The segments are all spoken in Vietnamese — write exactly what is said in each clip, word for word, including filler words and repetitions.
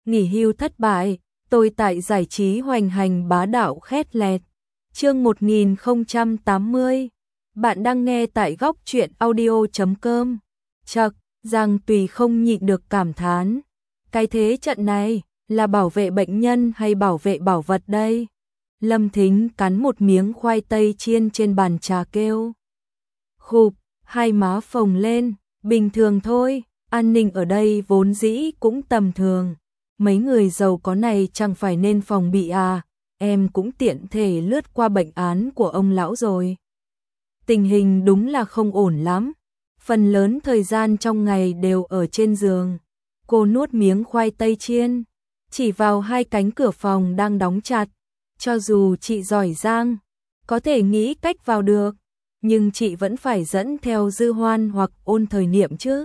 nghỉ hưu thất bại, tôi tại giải trí hoành hành bá đạo khét lẹt. Chương một nghìn không trăm tám mươi. Bạn đang nghe tại góc truyện audio chấm com. Chậc, Giang Tùy không nhịn được cảm thán. Cái thế trận này, là bảo vệ bệnh nhân hay bảo vệ bảo vật đây? Lâm Thính cắn một miếng khoai tây chiên trên bàn trà kêu. Khụp, hai má phồng lên, bình thường thôi, an ninh ở đây vốn dĩ cũng tầm thường. Mấy người giàu có này chẳng phải nên phòng bị à, em cũng tiện thể lướt qua bệnh án của ông lão rồi. Tình hình đúng là không ổn lắm, phần lớn thời gian trong ngày đều ở trên giường. Cô nuốt miếng khoai tây chiên, chỉ vào hai cánh cửa phòng đang đóng chặt. Cho dù chị giỏi giang, có thể nghĩ cách vào được, nhưng chị vẫn phải dẫn theo Dư Hoan hoặc Ôn Thời Niệm chứ.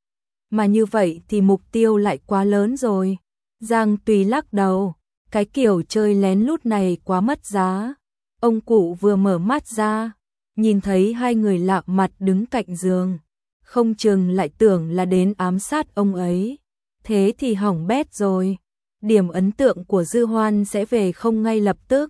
Mà như vậy thì mục tiêu lại quá lớn rồi. Giang Tùy lắc đầu, cái kiểu chơi lén lút này quá mất giá. Ông cụ vừa mở mắt ra, nhìn thấy hai người lạ mặt đứng cạnh giường, không chừng lại tưởng là đến ám sát ông ấy. Thế thì hỏng bét rồi. Điểm ấn tượng của Dư Hoan sẽ về không ngay lập tức.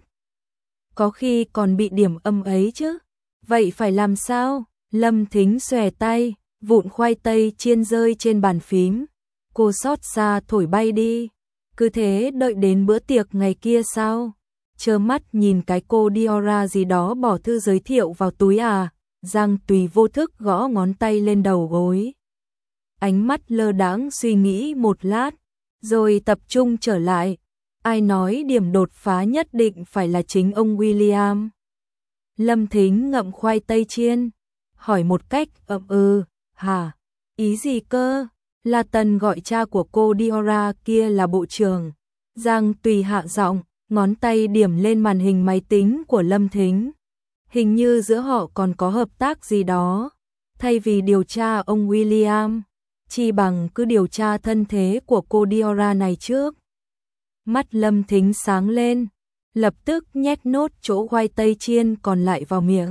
Có khi còn bị điểm âm ấy chứ. Vậy phải làm sao? Lâm Thính xòe tay, vụn khoai tây chiên rơi trên bàn phím. Cô xót xa thổi bay đi. Cứ thế đợi đến bữa tiệc ngày kia sao? Trơ mắt nhìn cái cô Diora gì đó bỏ thư giới thiệu vào túi à? Giang Tùy vô thức gõ ngón tay lên đầu gối. Ánh mắt lơ đãng suy nghĩ một lát, rồi tập trung trở lại. Ai nói điểm đột phá nhất định phải là chính ông William? Lâm Thính ngậm khoai tây chiên, hỏi một cách ậm ừ, hả? Ý gì cơ? La Tần gọi cha của cô Diora kia là bộ trưởng. Giang Tùy hạ giọng, ngón tay điểm lên màn hình máy tính của Lâm Thính. Hình như giữa họ còn có hợp tác gì đó. Thay vì điều tra ông William, chi bằng cứ điều tra thân thế của cô Diora này trước. Mắt Lâm Thính sáng lên, lập tức nhét nốt chỗ khoai tây chiên còn lại vào miệng.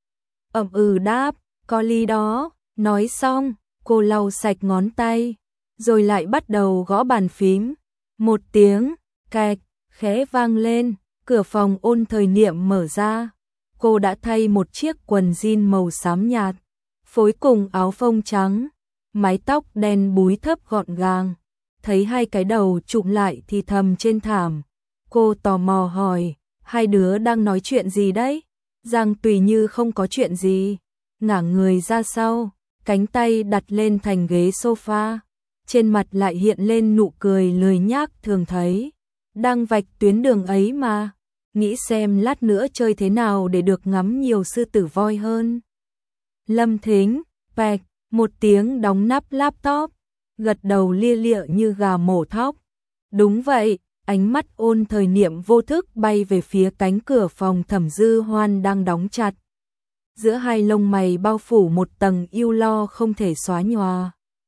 Ậm ừ đáp, có lý đó. Nói xong, cô lau sạch ngón tay, rồi lại bắt đầu gõ bàn phím. Một tiếng cạch khẽ vang lên, cửa phòng Ôn Thời Niệm mở ra. Cô đã thay một chiếc quần jean màu xám nhạt, phối cùng áo phông trắng, mái tóc đen búi thấp gọn gàng. Thấy hai cái đầu chụm lại thì thầm trên thảm. Cô tò mò hỏi, hai đứa đang nói chuyện gì đấy? Giang Tùy như không có chuyện gì, ngả người ra sau, cánh tay đặt lên thành ghế sofa. Trên mặt lại hiện lên nụ cười lười nhác thường thấy. Đang vạch tuyến đường ấy mà, nghĩ xem lát nữa chơi thế nào để được ngắm nhiều sư tử voi hơn. Lâm Thính, bẹc, một tiếng đóng nắp laptop, gật đầu lia lịa như gà mổ thóc. Đúng vậy, ánh mắt Ôn Thời Niệm vô thức bay về phía cánh cửa phòng Thẩm Dư Hoan đang đóng chặt. Giữa hai lông mày bao phủ một tầng ưu lo không thể xóa nhòa.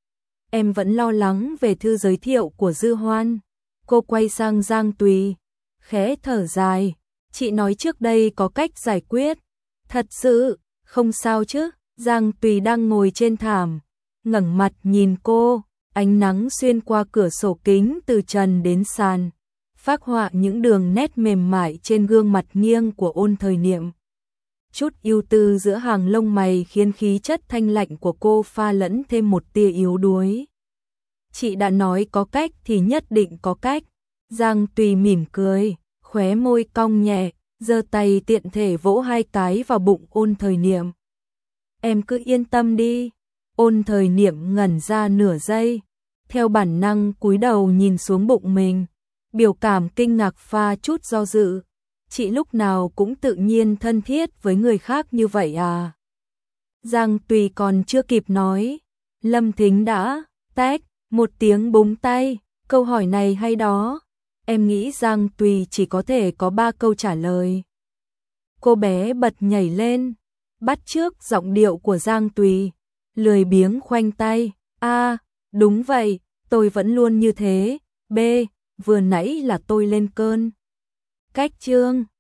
Em vẫn lo lắng về thư giới thiệu của Dư Hoan. Cô quay sang Giang Tùy, khẽ thở dài. Chị nói trước đây có cách giải quyết. Thật sự, không sao chứ? Giang Tùy đang ngồi trên thảm, ngẩng mặt nhìn cô. Ánh nắng xuyên qua cửa sổ kính từ trần đến sàn, phác họa những đường nét mềm mại trên gương mặt nghiêng của Ôn Thời Niệm. Chút ưu tư giữa hàng lông mày khiến khí chất thanh lạnh của cô pha lẫn thêm một tia yếu đuối. Chị đã nói có cách thì nhất định có cách. Giang Tùy mỉm cười, khóe môi cong nhẹ, giơ tay tiện thể vỗ hai cái vào bụng Ôn Thời Niệm. Em cứ yên tâm đi. Ôn Thời Niệm ngẩn ra nửa giây, theo bản năng cúi đầu nhìn xuống bụng mình, biểu cảm kinh ngạc pha chút do dự. Chị lúc nào cũng tự nhiên thân thiết với người khác như vậy à? Giang Tùy còn chưa kịp nói, Lâm Thính đã tách một tiếng búng tay. Câu hỏi này hay đó. Em nghĩ Giang Tùy chỉ có thể có ba câu trả lời. Cô bé bật nhảy lên, bắt chước giọng điệu của Giang Tùy, lười biếng khoanh tay. A, đúng vậy, tôi vẫn luôn như thế. B, vừa nãy là tôi lên cơn. Cách chương